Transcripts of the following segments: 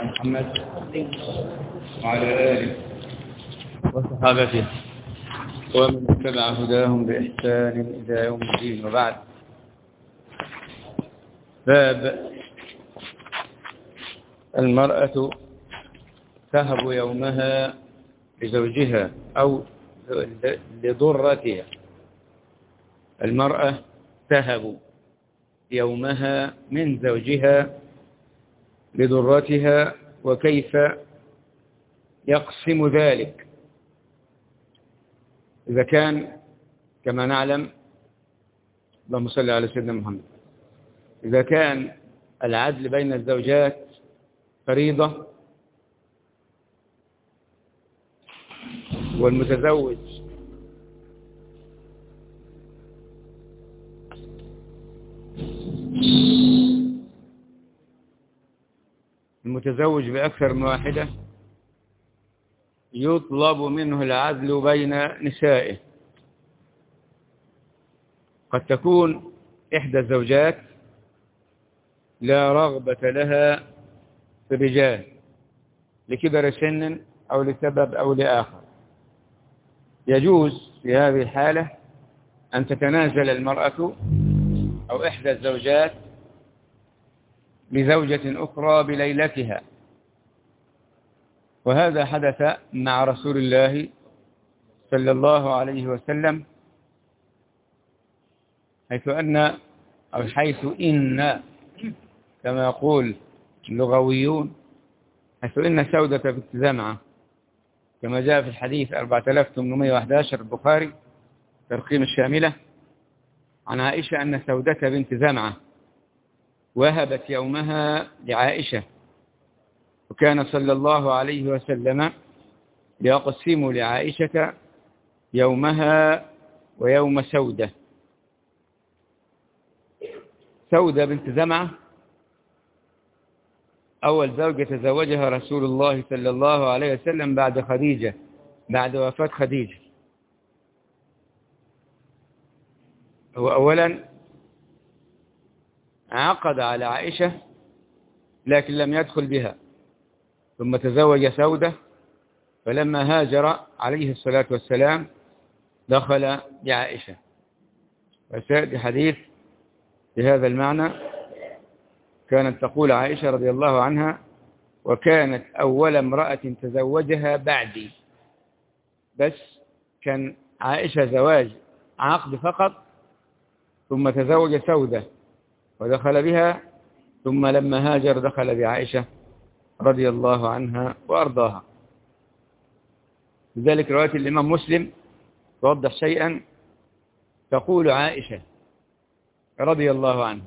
محمد وعلى آله وصحابته ومن اتبع هداهم بإحسان إلى يوم الدين. وبعد، باب المرأة تهب يومها لزوجها أو لضرتها. المرأة تهب يومها من زوجها لضرتها، وكيف يقسم ذلك؟ إذا كان كما نعلم، اللهم صل على سيدنا محمد، إذا كان العدل بين الزوجات فريضة والمتزوج بأكثر من واحدة يطلب منه العدل بين نسائه. قد تكون إحدى الزوجات لا رغبة لها في الرجال لكبر سن أو لسبب أو لآخر. يجوز في هذه الحالة أن تتنازل المرأة أو إحدى الزوجات لزوجة أخرى بليلتها، وهذا حدث مع رسول الله صلى الله عليه وسلم، حيث إن كما يقول اللغويون، حيث إن سودة بنت زمعة كما جاء في الحديث 4811 البخاري ترقيم الشاملة عن عائشة أن سودة بنت زمعة وهبت يومها لعائشة، وكان صلى الله عليه وسلم يقسم لعائشة يومها ويوم سودة. سودة بنت زمعة أول زوجة تزوجها رسول الله صلى الله عليه وسلم بعد وفاة خديجة. هو أولا عقد على عائشة لكن لم يدخل بها، ثم تزوج سودة، فلما هاجر عليه الصلاة والسلام دخل بعائشة. وسيأتي حديث بهذا المعنى. كانت تقول عائشة رضي الله عنها: وكانت أول امرأة تزوجها بعدي. بس كان عائشة زواج عقد فقط، ثم تزوج سودة ودخل بها، ثم لما هاجر دخل بعائشة رضي الله عنها وأرضاها. لذلك رواية الإمام مسلم توضح شيئا. تقول عائشة رضي الله عنها،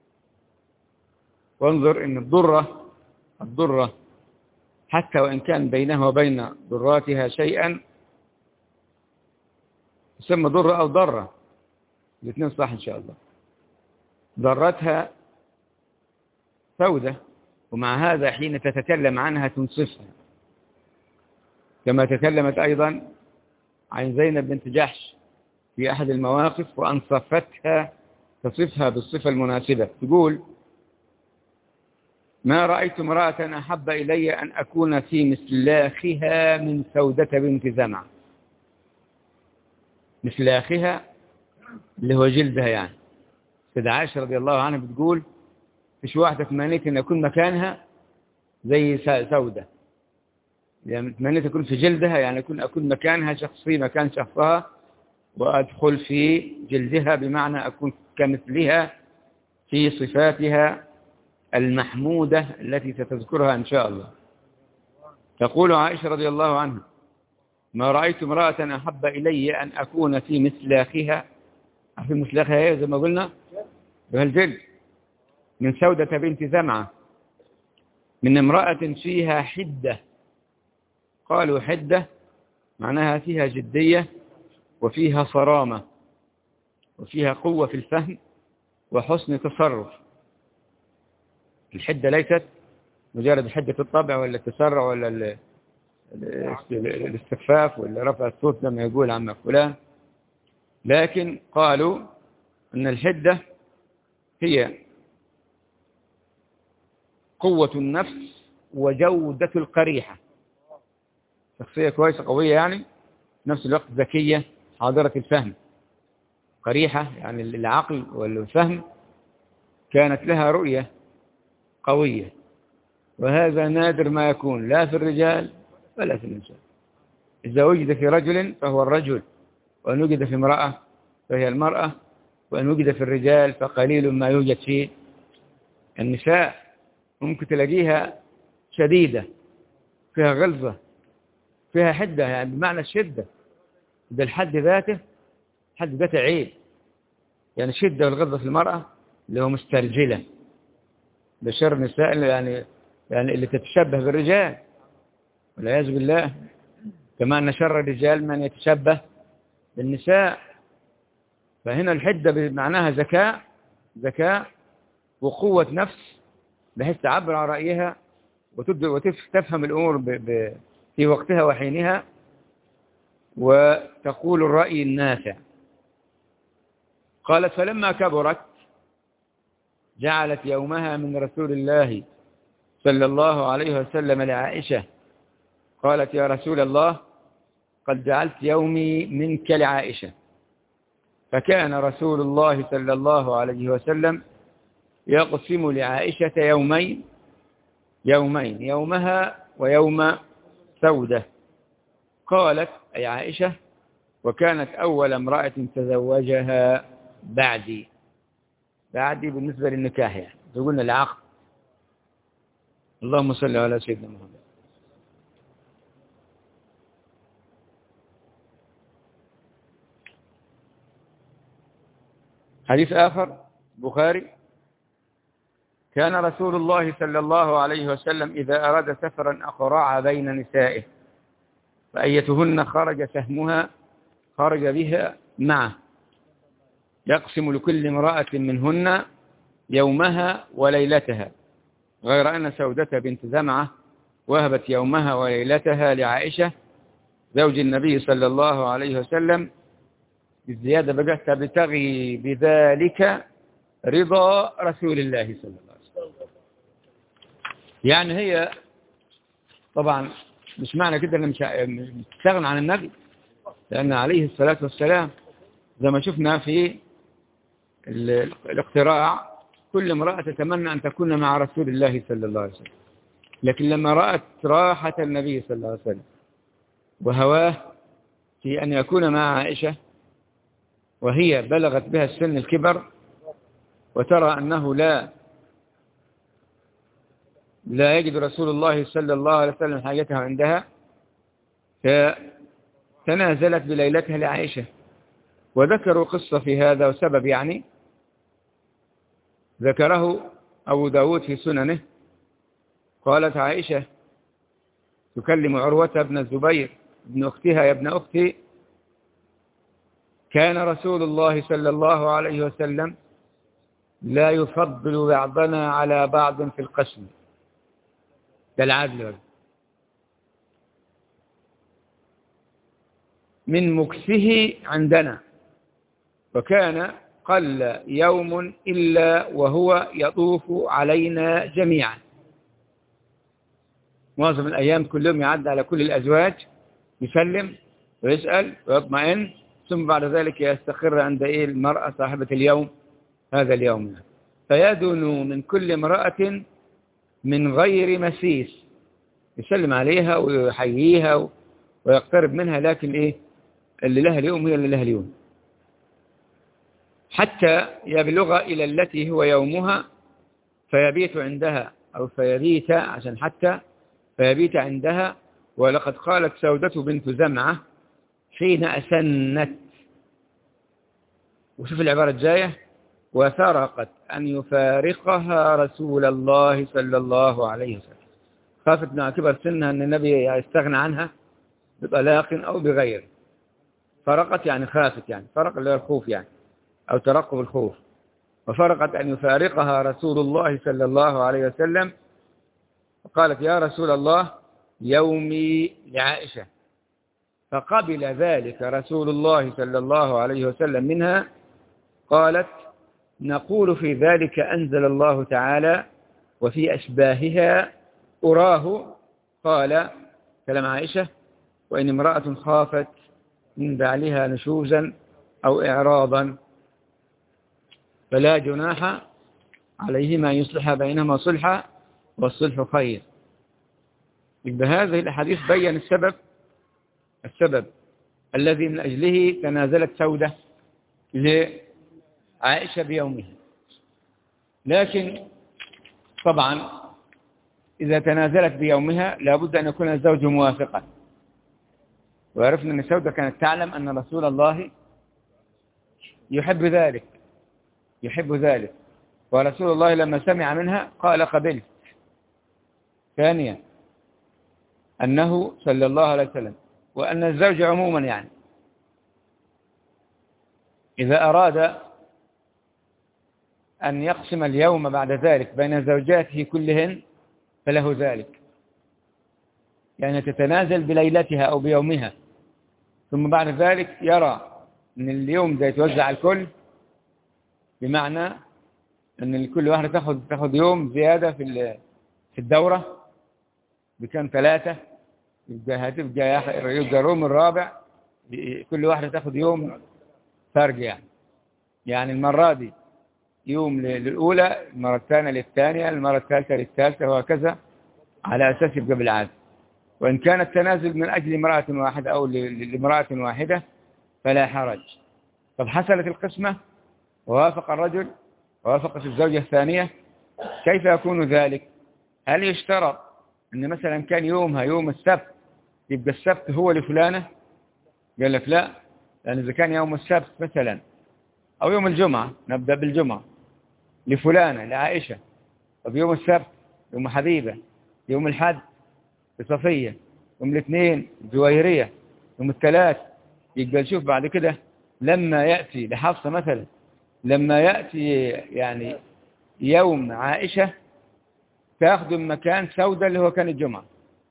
وانظر إن الضرة حتى وإن كان بينها وبين ضراتها شيئا تسمى ضرة أو ضرة، الاثنين صح إن شاء الله. ضرتها سودة، ومع هذا حين تتكلم عنها تنصفها، كما تكلمت أيضا عن زينب بنت جحش في أحد المواقف وأنصفتها تصفها بالصفة المناسبة. تقول: ما رأيت امرأة أحب إلي أن أكون في مسلاخها من سودة بنت زمعة. مسلاخها اللي هو جلدها يعني. سيدة عائشة رضي الله عنها بتقول: فيش واحدة تمنيت أن أكون مكانها زي سودة، يعني تمنيت أكون في جلدها، يعني أكون مكانها، شخصي مكان شخصها، وأدخل في جلدها، بمعنى أكون كمثلها في صفاتها المحمودة التي ستذكرها إن شاء الله. تقول عائشة رضي الله عنها: ما رأيت امرأة أحب إلي أن أكون في مسلاخها. في مسلاخها هي زي ما قلنا بهالجلد، من سودة بنت زمعة، من امرأة فيها حدة. قالوا حدة معناها فيها جدية وفيها صرامة وفيها قوة في الفهم وحسن تصرف. الحدة ليست مجرد حدة الطبع ولا التسرع ولا الاستخفاف ولا رفع الصوت لما يقول عم فلان، لكن قالوا أن الحدة هي قوة النفس وجودة القريحة، شخصية كويسة قوية يعني، نفس الوقت ذكية حاضرة الفهم. قريحة يعني العقل والفهم، كانت لها رؤية قوية، وهذا نادر ما يكون لا في الرجال ولا في النساء. إذا وجد في رجل فهو الرجل، وأن وجد في امرأة فهي المرأة، وأن وجد في الرجال فقليل ما يوجد في النساء. ممكن تلاقيها شديدة، فيها غلظة، فيها حدة، يعني بمعنى الشدة ده الحد ذاته، حد ذاته عيب. يعني الشدة والغلظة في المرأة اللي هو مسترجلة، بشر النساء اللي يعني اللي تتشبه بالرجال والعياذ بالله. كما أن شر الرجال من يتشبه بالنساء. فهنا الحدة بمعناها ذكاء وقوة نفس، بحيث تعبر عن رأيها وتفهم الأمور في وقتها وحينها، وتقول الرأي النافع. قالت فلما كبرت جعلت يومها من رسول الله صلى الله عليه وسلم لعائشة. قالت يا رسول الله قد جعلت يومي منك لعائشة. فكان رسول الله صلى الله عليه وسلم يقسم لعائشة يومين، يومها ويوم سودة. قالت أي عائشة وكانت أول امرأة تزوجها بعدي بالنسبة للنكاح، يعني تقولنا العقد. اللهم صل على سيدنا محمد. حديث آخر بخاري: كان رسول الله صلى الله عليه وسلم إذا أراد سفرا أقرع بين نسائه، فأيتهن خرج سهمها خرج بها معه، يقسم لكل امرأة منهن يومها وليلتها، غير أن سودة بنت زمعة وهبت يومها وليلتها لعائشة زوج النبي صلى الله عليه وسلم، بالزيادة بقى تبتغي بذلك رضا رسول الله صلى الله عليه وسلم. يعني هي طبعا مش معنى كده أنها مش تستغنى عن النبي، لأن عليه الصلاة والسلام زي ما شفنا في الاقتراع كل امرأة تتمنى أن تكون مع رسول الله صلى الله عليه وسلم، لكن لما رأت راحة النبي صلى الله عليه وسلم وهواه في أن يكون مع عائشة، وهي بلغت بها السن الكبر، وترى أنه لا يجد رسول الله صلى الله عليه وسلم حاجته عندها، فتنازلت بليلتها لعائشة. وذكروا قصة في هذا وسبب، يعني ذكره أبو داود في سننه. قالت عائشة تكلم عروة بن الزبير ابن أختها: يا ابن أختي، كان رسول الله صلى الله عليه وسلم لا يفضل بعضنا على بعض في القسم، ده العدل من مكسه عندنا، وكان قل يوم إلا وهو يطوف علينا جميعا. معظم الأيام كل يوم يعد على كل الأزواج، يسلم ويسأل ويطمئن، ثم بعد ذلك يستقر عند المرأة صاحبة اليوم هذا اليوم، فيدنو من كل امرأة من غير مسيس، يسلم عليها ويحييها ويقترب منها، لكن اللي لها اليوم هي اللي لها اليوم، حتى يبلغ إلى التي هو يومها فيبيت عندها، أو فيبيت عشان حتى فيبيت عندها. ولقد قالت سودة بنت زمعة حين أسنت، وشوف العبارة الجاية: وثرقت أن يفارقها رسول الله صلى الله عليه وسلم. خافت مع كبر سنها أن النبي يستغنى عنها بطلاق أو بغيره. فرقت يعني خافت، يعني فرق اللي هو الخوف يعني، أو ترقب الخوف. وفرقت أن يفارقها رسول الله صلى الله عليه وسلم، فقالت يا رسول الله يومي لعائشة، فقبل ذلك رسول الله صلى الله عليه وسلم منها. قالت نقول في ذلك أنزل الله تعالى: وفي أشباهها أراه قال كلام عائشة وإن امرأة خافت من بعلها نشوزا أو إعراضا فلا جناح عليهما أن يصلح بينهما صلحا والصلح خير. بهذه الأحاديث بيّن السبب الذي من أجله تنازلت سودة لعائشة بيومها. لكن طبعا إذا تنازلت بيومها لابد أن يكون الزوج موافقا، وعرفنا أن سودة كانت تعلم أن رسول الله يحب ذلك، ورسول الله لما سمع منها قال قبلت. ثانيا أنه صلى الله عليه وسلم وأن الزوج عموما يعني إذا أراد أن يقسم اليوم بعد ذلك بين زوجاته كلهن فله ذلك، يعني تتنازل بليلتها أو بيومها، ثم بعد ذلك يرى أن اليوم ده يتوزع الكل، بمعنى أن كل واحدة تأخذ يوم زيادة في الدورة بكم 3، يبقى يوم الرابع كل واحدة تأخذ يوم فرق، يعني المرة دي يوم للأولى، المرة الثانية للثانية، المرة الثالثة للثالثة، وهكذا على أساس يبقى بالعادة. وإن كان التنازل من أجل امرأة واحدة أو لامرأة واحدة فلا حرج. طب حصلت القسمة ووافق الرجل ووافقت الزوجة الثانية، كيف يكون ذلك؟ هل يشترط أن مثلا كان يومها يوم السبت يبقى السبت هو لفلانة؟ قال لك لا، لأن إذا كان يوم السبت مثلا أو يوم الجمعة، نبدأ بالجمعة، لفلانة لعائشة، طب يوم السبت يوم حبيبة، يوم الحد لصفية، يوم الاثنين جويرية، يوم الثلاث يبقى نشوف بعد كده لما يأتي لحفصة مثلا، لما يأتي يعني يوم عائشة تأخذ مكان سودة اللي هو كان الجمعة،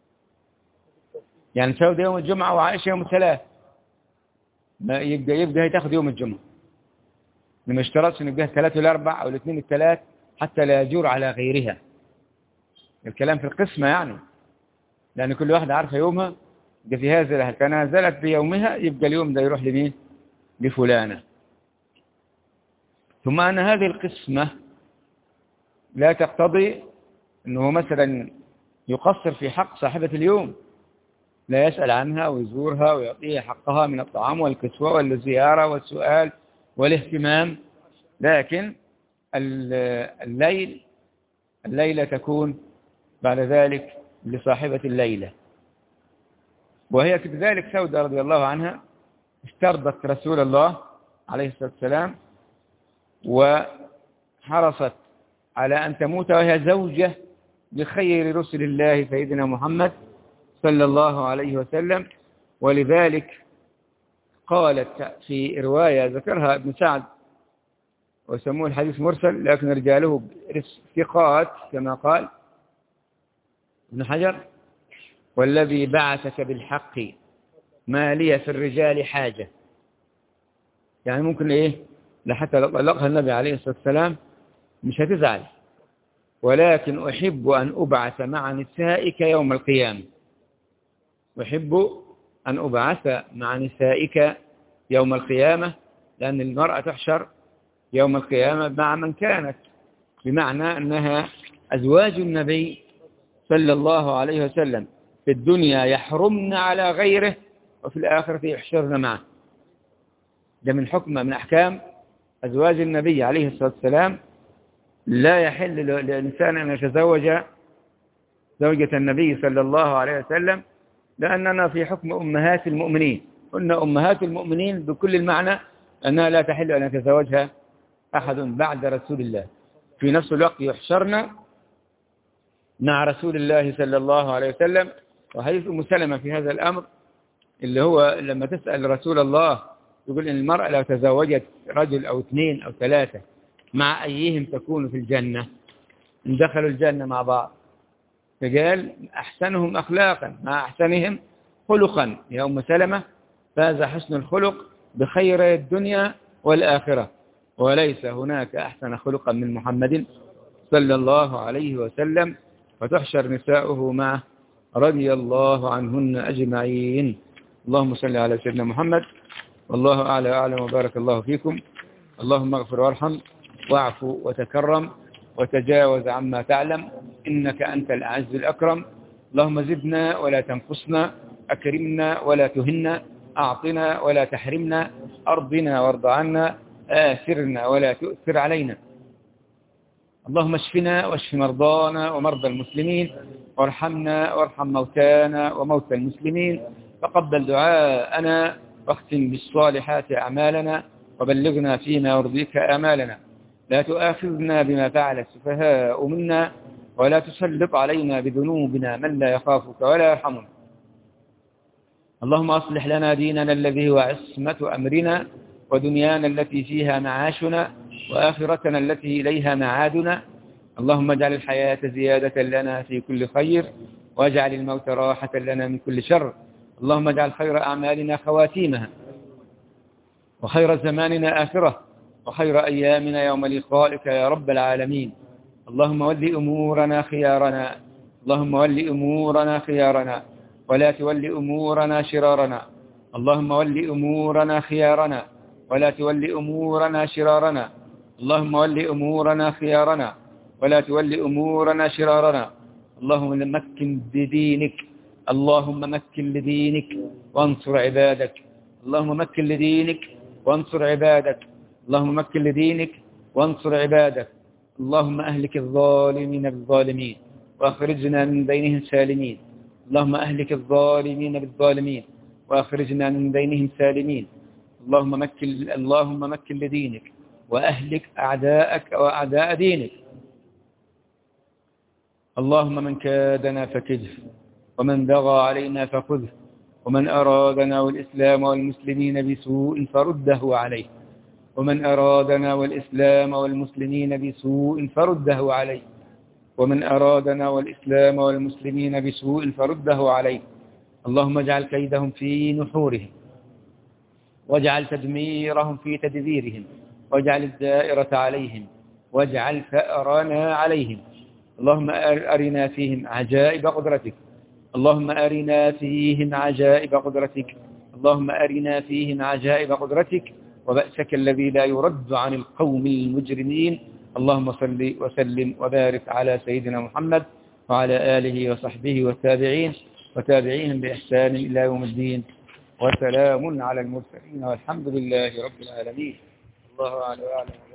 يعني سودة يوم الجمعة وعائشة يوم الثلاث، ما يبقى هي تأخذ يوم الجمعة. ما اشترطش ان يبقى الثلاث والاربع او الاثنين الثلاث حتى لا يجور على غيرها. الكلام في القسمة يعني، لأن كل واحدة عارفة يومها، يبقى في هذا لها تنازلت بيومها يبقى اليوم ده يروح لمين؟ لفلانة. ثم أن هذه القسمة لا تقتضي أنه مثلا يقصر في حق صاحبة اليوم، لا يسأل عنها ويزورها ويعطيها حقها من الطعام والكسوة والزيارة والسؤال والاهتمام، لكن الليلة تكون بعد ذلك لصاحبة الليلة. وهي كذلك سودة رضي الله عنها استرضت رسول الله عليه الصلاة والسلام وحرصت على أن تموت وهي زوجة لخير رسل الله سيدنا محمد صلى الله عليه وسلم. ولذلك قالت في رواية ذكرها ابن سعد وسموه الحديث مرسل، لكن رجاله ثقات كما قال ابن حجر: والذي بعثك بالحق ما لي في الرجال حاجة. يعني ممكن لحتى لو طلقها النبي عليه الصلاة والسلام مش هتزعل، ولكن أحب أن أبعث مع نسائك يوم القيامة. أحب أن أبعث مع نسائك يوم القيامة، لأن المرأة تحشر يوم القيامة مع من كانت، بمعنى أنها أزواج النبي صلى الله عليه وسلم في الدنيا يحرمن على غيره، وفي الآخرة يحشرن معه. ده من حكم من أحكام أزواج النبي عليه الصلاة والسلام. لا يحل للإنسان أن يتزوج زوجة النبي صلى الله عليه وسلم، لأننا في حكم أمهات المؤمنين، قلنا أمهات المؤمنين بكل المعنى أنها لا تحل أن يتزوجها أحد بعد رسول الله. في نفس الوقت يحشرن مع رسول الله صلى الله عليه وسلم. وحديث أم سلمة في هذا الأمر اللي هو لما تسأل رسول الله يقول إن المرأة لو تزوجت رجل أو 2 أو 3 مع أيهم تكون في الجنة؟ إن دخلوا الجنة مع بعض، فقال أحسنهم أخلاقا مع أحسنهم خلقا. يا أم سلمة فاز حسن الخلق بخير الدنيا والآخرة، وليس هناك أحسن خلقا من محمد صلى الله عليه وسلم. وتحشر نساؤه معه رضي الله عنهن أجمعين. اللهم صل على سيدنا محمد، والله أعلى وأعلم، وبارك الله فيكم. اللهم اغفر وارحم واعفو وتكرم وتجاوز عما تعلم، إنك أنت الأعز الأكرم. اللهم زدنا ولا تنقصنا، أكرمنا ولا تهنا، أعطنا ولا تحرمنا، أرضنا وارض عنا، آثرنا ولا تؤثر علينا. اللهم اشفنا واشف مرضانا ومرضى المسلمين، وارحمنا وارحم موتانا وموتى المسلمين، تقبل دعاءنا، واختم بالصالحات أعمالنا، وبلغنا فيما يرضيك آمالنا. لا تؤاخذنا بما فعل السفهاء منا، ولا تسلط علينا بذنوبنا من لا يخافك ولا يرحمنا. اللهم أصلح لنا ديننا الذي هو عصمة أمرنا، ودنيانا التي فيها معاشنا، وآخرتنا التي إليها معادنا. اللهم اجعل الحياة زيادة لنا في كل خير، واجعل الموت راحة لنا من كل شر. اللهم اجعل خير أعمالنا خواتيمها، وخير زماننا آخرة، وخير أيامنا يوم لقائك يا رب العالمين. اللهم ول أمورنا خيارنا، اللهم ول أمورنا خيارنا، ولا تول أمورنا شرارنا. اللهم ول أمورنا خيارنا، ولا تول أمورنا شرارنا. اللهم ول أمورنا خيارنا، ولا تول أمورنا شرارنا. اللهم مكن بدينك، اللهم مكن لدينك وانصر عبادك. اللهم مكن لدينك وانصر عبادك. اللهم مكن لدينك وانصر عبادك. اللهم أهلك الظالمين بالظالمين، وأخرجنا من بينهم سالمين. اللهم أهلك الظالمين بالظالمين، وأخرجنا من بينهم سالمين. اللهم مكن لدينك، وأهلك أعداءك وأعداء دينك. اللهم من كادنا فكده، ومن بغى علينا فخذه، ومن أرادنا والإسلام والمسلمين بسوء فرده عليه، ومن أرادنا والإسلام والمسلمين بسوء فرده عليه، ومن أرادنا والإسلام والمسلمين بسوء فرده عليه. اللهم اجعل كيدهم في نحورهم، واجعل تدميرهم في تدبيرهم، واجعل الدائرة عليهم، واجعل ثأرنا عليهم. اللهم أرنا فيهم عجائب قدرتك، اللهم أرنا فيهم عجائب قدرتك، اللهم أرنا فيهم عجائب قدرتك، وبأسك الذي لا يرد عن القوم المجرمين. اللهم صل وسلم وبارك على سيدنا محمد وعلى آله وصحبه والتابعين وتابعيهم بإحسان إلى يوم الدين، وسلام على المرسلين، والحمد لله رب العالمين. الله أعلم.